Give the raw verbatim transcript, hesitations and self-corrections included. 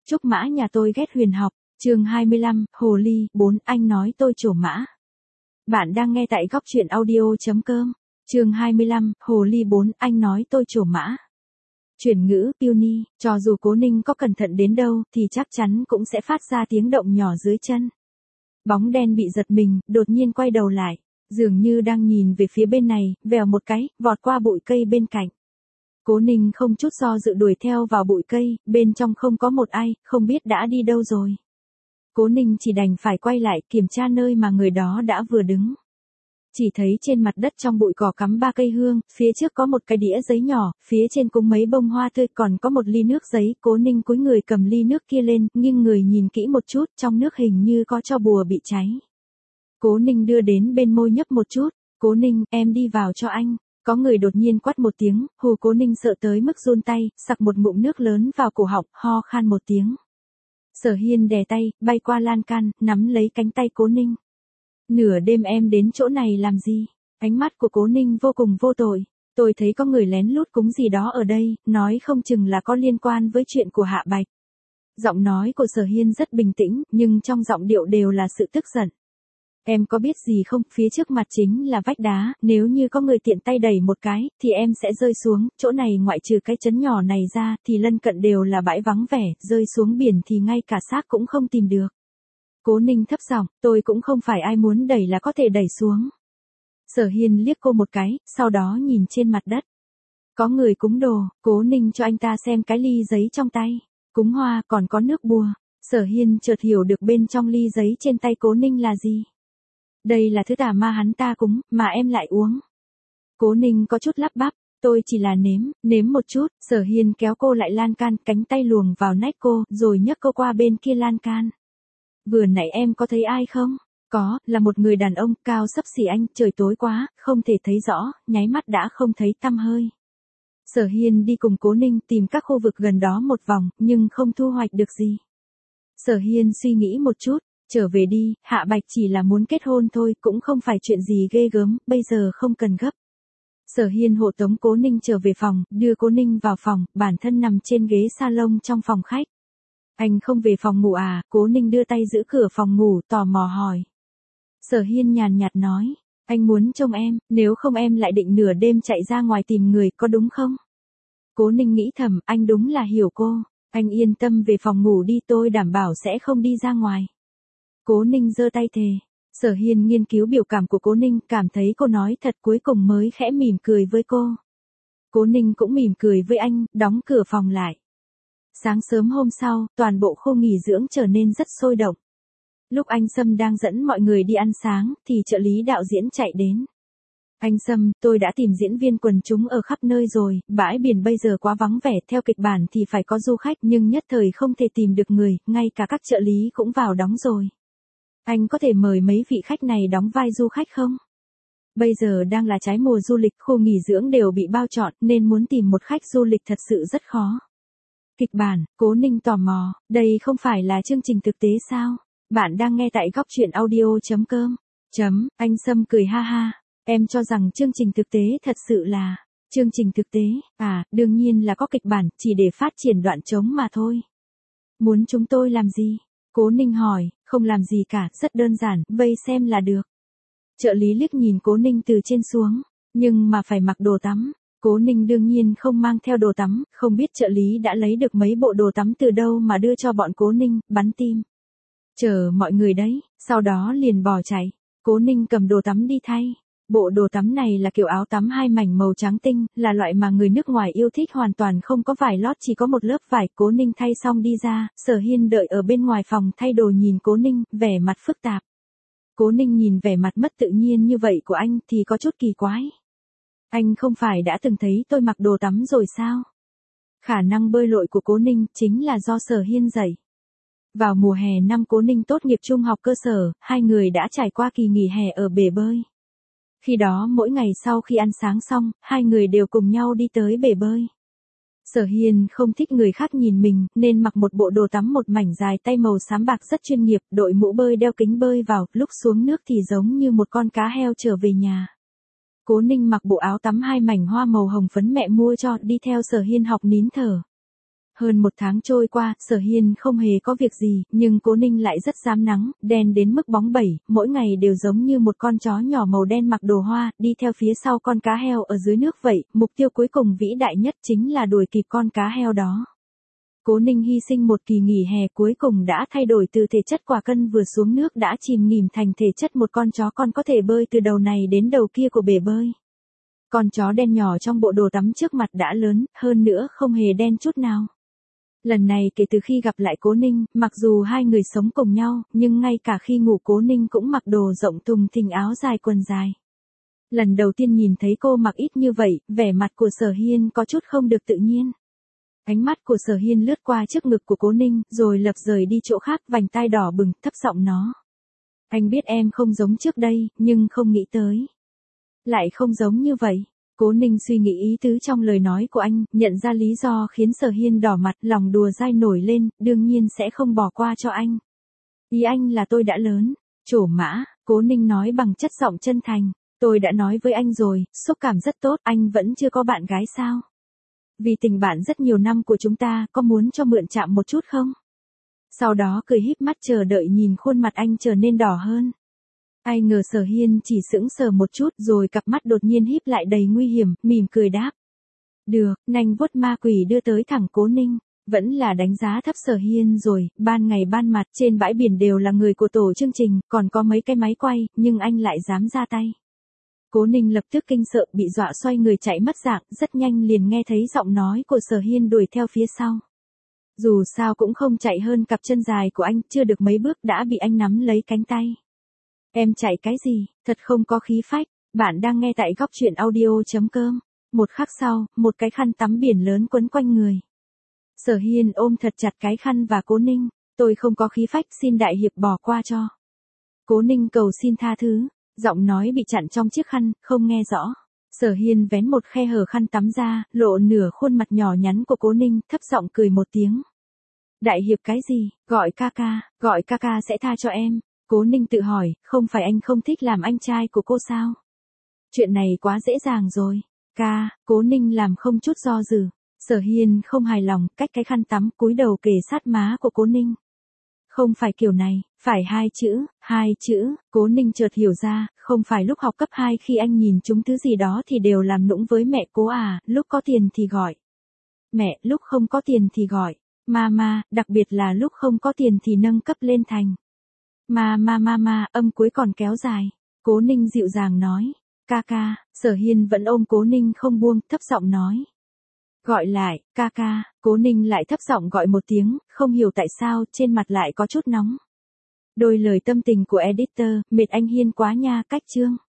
Trúc mã nhà tôi ghét huyền học, chương hai mươi lăm, Hồ Ly, bốn, anh nói tôi trổ mã. Bạn đang nghe tại góc truyện audio.com, chương hai mươi lăm, Hồ Ly bốn, anh nói tôi trổ mã. Chuyển ngữ, Peony, cho dù Cố Ninh có cẩn thận đến đâu thì chắc chắn cũng sẽ phát ra tiếng động nhỏ dưới chân. Bóng đen bị giật mình, đột nhiên quay đầu lại, dường như đang nhìn về phía bên này, vèo một cái, vọt qua bụi cây bên cạnh. Cố Ninh không chút do dự đuổi theo vào bụi cây, bên trong không có một ai, không biết đã đi đâu rồi. Cố Ninh chỉ đành phải quay lại kiểm tra nơi mà người đó đã vừa đứng. Chỉ thấy trên mặt đất trong bụi cỏ cắm ba cây hương, phía trước có một cái đĩa giấy nhỏ, phía trên cúng mấy bông hoa tươi, còn có một ly nước giấy. Cố Ninh cúi người cầm ly nước kia lên, nghiêng người nhìn kỹ một chút, trong nước hình như có tro bùa bị cháy. Cố Ninh đưa đến bên môi nhấp một chút, Cố Ninh, em đi vào cho anh. Có người đột nhiên quát một tiếng, hù Cố Ninh sợ tới mức run tay, sặc một ngụm nước lớn vào cổ họng, ho khan một tiếng. Sở Hiên đè tay, bay qua lan can, nắm lấy cánh tay Cố Ninh. Nửa đêm em đến chỗ này làm gì? Ánh mắt của Cố Ninh vô cùng vô tội. Tôi thấy có người lén lút cúng gì đó ở đây, nói không chừng là có liên quan với chuyện của Hạ Bạch. Giọng nói của Sở Hiên rất bình tĩnh, nhưng trong giọng điệu đều là sự tức giận. Em có biết gì không, phía trước mặt chính là vách đá, nếu như có người tiện tay đẩy một cái, thì em sẽ rơi xuống, chỗ này ngoại trừ cái trấn nhỏ này ra, thì lân cận đều là bãi vắng vẻ, rơi xuống biển thì ngay cả xác cũng không tìm được. Cố Ninh thấp giọng, tôi cũng không phải ai muốn đẩy là có thể đẩy xuống. Sở Hiên liếc cô một cái, sau đó nhìn trên mặt đất. Có người cúng đồ, Cố Ninh cho anh ta xem cái ly giấy trong tay, cúng hoa còn có nước bùa. Sở Hiên chợt hiểu được bên trong ly giấy trên tay Cố Ninh là gì. Đây là thứ tà ma hắn ta cúng, mà em lại uống. Cố Ninh có chút lắp bắp, tôi chỉ là nếm, nếm một chút. Sở Hiên kéo cô lại lan can, cánh tay luồn vào nách cô, rồi nhấc cô qua bên kia lan can. Vừa nãy em có thấy ai không? Có, là một người đàn ông, cao xấp xỉ anh, trời tối quá, không thể thấy rõ, nháy mắt đã không thấy tăm hơi. Sở Hiên đi cùng Cố Ninh tìm các khu vực gần đó một vòng, nhưng không thu hoạch được gì. Sở Hiên suy nghĩ một chút. Trở về đi, Hạ Bạch chỉ là muốn kết hôn thôi, cũng không phải chuyện gì ghê gớm, bây giờ không cần gấp. Sở Hiên hộ tống Cố Ninh trở về phòng, đưa Cố Ninh vào phòng, bản thân nằm trên ghế salon trong phòng khách. Anh không về phòng ngủ à? Cố Ninh đưa tay giữ cửa phòng ngủ, tò mò hỏi. Sở Hiên nhàn nhạt nói, anh muốn trông em, nếu không em lại định nửa đêm chạy ra ngoài tìm người, có đúng không? Cố Ninh nghĩ thầm, anh đúng là hiểu cô, anh yên tâm về phòng ngủ đi, tôi đảm bảo sẽ không đi ra ngoài. Cố Ninh giơ tay thề. Sở Hiên nghiên cứu biểu cảm của Cố Ninh, cảm thấy cô nói thật, cuối cùng mới khẽ mỉm cười với cô. Cố Ninh cũng mỉm cười với anh, đóng cửa phòng lại. Sáng sớm hôm sau, toàn bộ khu nghỉ dưỡng trở nên rất sôi động. Lúc anh Sâm đang dẫn mọi người đi ăn sáng, thì trợ lý đạo diễn chạy đến. Anh Sâm, tôi đã tìm diễn viên quần chúng ở khắp nơi rồi, bãi biển bây giờ quá vắng vẻ, theo kịch bản thì phải có du khách, nhưng nhất thời không thể tìm được người, ngay cả các trợ lý cũng vào đóng rồi. Anh có thể mời mấy vị khách này đóng vai du khách không? Bây giờ đang là trái mùa du lịch, khu nghỉ dưỡng đều bị bao trọn, nên muốn tìm một khách du lịch thật sự rất khó. Kịch bản, Cố Ninh tò mò, đây không phải là chương trình thực tế sao? Bạn đang nghe tại góc truyện audio.com. Chấm, anh Sâm cười ha ha, em cho rằng chương trình thực tế thật sự là... Chương trình thực tế, à, đương nhiên là có kịch bản, chỉ để phát triển đoạn trống mà thôi. Muốn chúng tôi làm gì? Cố Ninh hỏi, không làm gì cả, rất đơn giản, vây xem là được. Trợ lý liếc nhìn Cố Ninh từ trên xuống, nhưng mà phải mặc đồ tắm. Cố Ninh đương nhiên không mang theo đồ tắm, không biết trợ lý đã lấy được mấy bộ đồ tắm từ đâu mà đưa cho bọn Cố Ninh, bắn tim. Chờ mọi người đấy, sau đó liền bỏ chạy. Cố Ninh cầm đồ tắm đi thay. Bộ đồ tắm này là kiểu áo tắm hai mảnh màu trắng tinh, là loại mà người nước ngoài yêu thích, hoàn toàn không có vải lót, chỉ có một lớp vải. Cố Ninh thay xong đi ra, Sở Hiên đợi ở bên ngoài phòng thay đồ nhìn Cố Ninh, vẻ mặt phức tạp. Cố Ninh nhìn vẻ mặt mất tự nhiên như vậy của anh thì có chút kỳ quái. Anh không phải đã từng thấy tôi mặc đồ tắm rồi sao? Khả năng bơi lội của Cố Ninh chính là do Sở Hiên dạy. Vào mùa hè năm Cố Ninh tốt nghiệp trung học cơ sở, hai người đã trải qua kỳ nghỉ hè ở bể bơi. Khi đó mỗi ngày sau khi ăn sáng xong, hai người đều cùng nhau đi tới bể bơi. Sở Hiên không thích người khác nhìn mình, nên mặc một bộ đồ tắm một mảnh dài tay màu xám bạc rất chuyên nghiệp, đội mũ bơi, đeo kính bơi vào, lúc xuống nước thì giống như một con cá heo trở về nhà. Cố Ninh mặc bộ áo tắm hai mảnh hoa màu hồng phấn mẹ mua cho, đi theo Sở Hiên học nín thở. Hơn một tháng trôi qua, Sở Hiên không hề có việc gì, nhưng Cố Ninh lại rất dám nắng, đen đến mức bóng bẩy, mỗi ngày đều giống như một con chó nhỏ màu đen mặc đồ hoa, đi theo phía sau con cá heo ở dưới nước vậy, mục tiêu cuối cùng vĩ đại nhất chính là đuổi kịp con cá heo đó. Cố Ninh hy sinh một kỳ nghỉ hè cuối cùng đã thay đổi từ thể chất quả cân vừa xuống nước đã chìm nghỉm thành thể chất một con chó con có thể bơi từ đầu này đến đầu kia của bể bơi. Con chó đen nhỏ trong bộ đồ tắm trước mặt đã lớn, hơn nữa không hề đen chút nào. Lần này kể từ khi gặp lại Cố Ninh, mặc dù hai người sống cùng nhau, nhưng ngay cả khi ngủ Cố Ninh cũng mặc đồ rộng thùng thình áo dài quần dài. Lần đầu tiên nhìn thấy cô mặc ít như vậy, vẻ mặt của Sở Hiên có chút không được tự nhiên. Ánh mắt của Sở Hiên lướt qua trước ngực của Cố Ninh, rồi lập rời đi chỗ khác, vành tai đỏ bừng, thấp giọng nó. Anh biết em không giống trước đây, nhưng không nghĩ tới. Lại không giống như vậy. Cố Ninh suy nghĩ ý tứ trong lời nói của anh, nhận ra lý do khiến Sở Hiên đỏ mặt, lòng đùa dai nổi lên, đương nhiên sẽ không bỏ qua cho anh. Ý anh là tôi đã lớn. Trổ mã, Cố Ninh nói bằng chất giọng chân thành. Tôi đã nói với anh rồi, xúc cảm rất tốt, anh vẫn chưa có bạn gái sao? Vì tình bạn rất nhiều năm của chúng ta, có muốn cho mượn chạm một chút không? Sau đó cười híp mắt chờ đợi nhìn khuôn mặt anh trở nên đỏ hơn. Ai ngờ Sở Hiên chỉ sững sờ một chút rồi cặp mắt đột nhiên híp lại đầy nguy hiểm, mỉm cười đáp. Được, nanh vuốt ma quỷ đưa tới thẳng Cố Ninh. Vẫn là đánh giá thấp Sở Hiên rồi, ban ngày ban mặt trên bãi biển đều là người của tổ chương trình, còn có mấy cái máy quay, nhưng anh lại dám ra tay. Cố Ninh lập tức kinh sợ bị dọa xoay người chạy mất dạng, rất nhanh liền nghe thấy giọng nói của Sở Hiên đuổi theo phía sau. Dù sao cũng không chạy hơn cặp chân dài của anh, chưa được mấy bước đã bị anh nắm lấy cánh tay. Em chạy cái gì, thật không có khí phách, bạn đang nghe tại góc truyện audio.com. Một khắc sau, một cái khăn tắm biển lớn quấn quanh người. Sở Hiên ôm thật chặt cái khăn và Cố Ninh, tôi không có khí phách xin đại hiệp bỏ qua cho. Cố Ninh cầu xin tha thứ, giọng nói bị chặn trong chiếc khăn, không nghe rõ. Sở Hiên vén một khe hở khăn tắm ra, lộ nửa khuôn mặt nhỏ nhắn của Cố Ninh, thấp giọng cười một tiếng. Đại hiệp cái gì, gọi ca ca, gọi ca ca sẽ tha cho em. Cố Ninh tự hỏi, không phải anh không thích làm anh trai của cô sao? Chuyện này quá dễ dàng rồi. Ca, Cố Ninh làm không chút do dự. Sở Hiên không hài lòng, cách cái khăn tắm cúi đầu kề sát má của Cố Ninh. Không phải kiểu này, phải hai chữ, hai chữ, Cố Ninh chợt hiểu ra, không phải lúc học cấp hai khi anh nhìn chúng thứ gì đó thì đều làm nũng với mẹ Cố à, lúc có tiền thì gọi mẹ, lúc không có tiền thì gọi mama, đặc biệt là lúc không có tiền thì nâng cấp lên thành ma ma ma ma, âm cuối còn kéo dài. Cố Ninh dịu dàng nói, ca ca. Sở Hiên vẫn ôm Cố Ninh không buông, thấp giọng nói. Gọi lại, ca ca. Cố Ninh lại thấp giọng gọi một tiếng, không hiểu tại sao, trên mặt lại có chút nóng. Đôi lời tâm tình của editor, mệt anh Hiên quá nha, cách chương.